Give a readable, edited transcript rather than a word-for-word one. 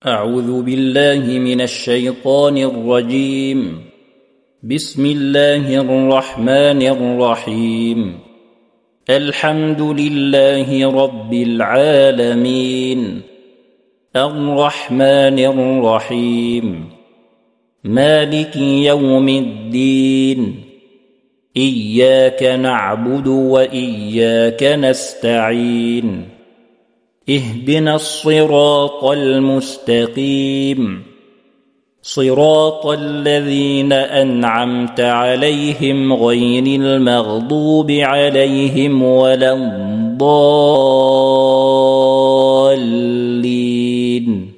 أعوذ بالله من الشيطان الرجيم. بسم الله الرحمن الرحيم. الحمد لله رب العالمين، الرحمن الرحيم، مالك يوم الدين، إياك نعبد وإياك نستعين، اهدنا الصراط المستقيم، صراط الذين أنعمت عليهم غير المغضوب عليهم ولا الضالين.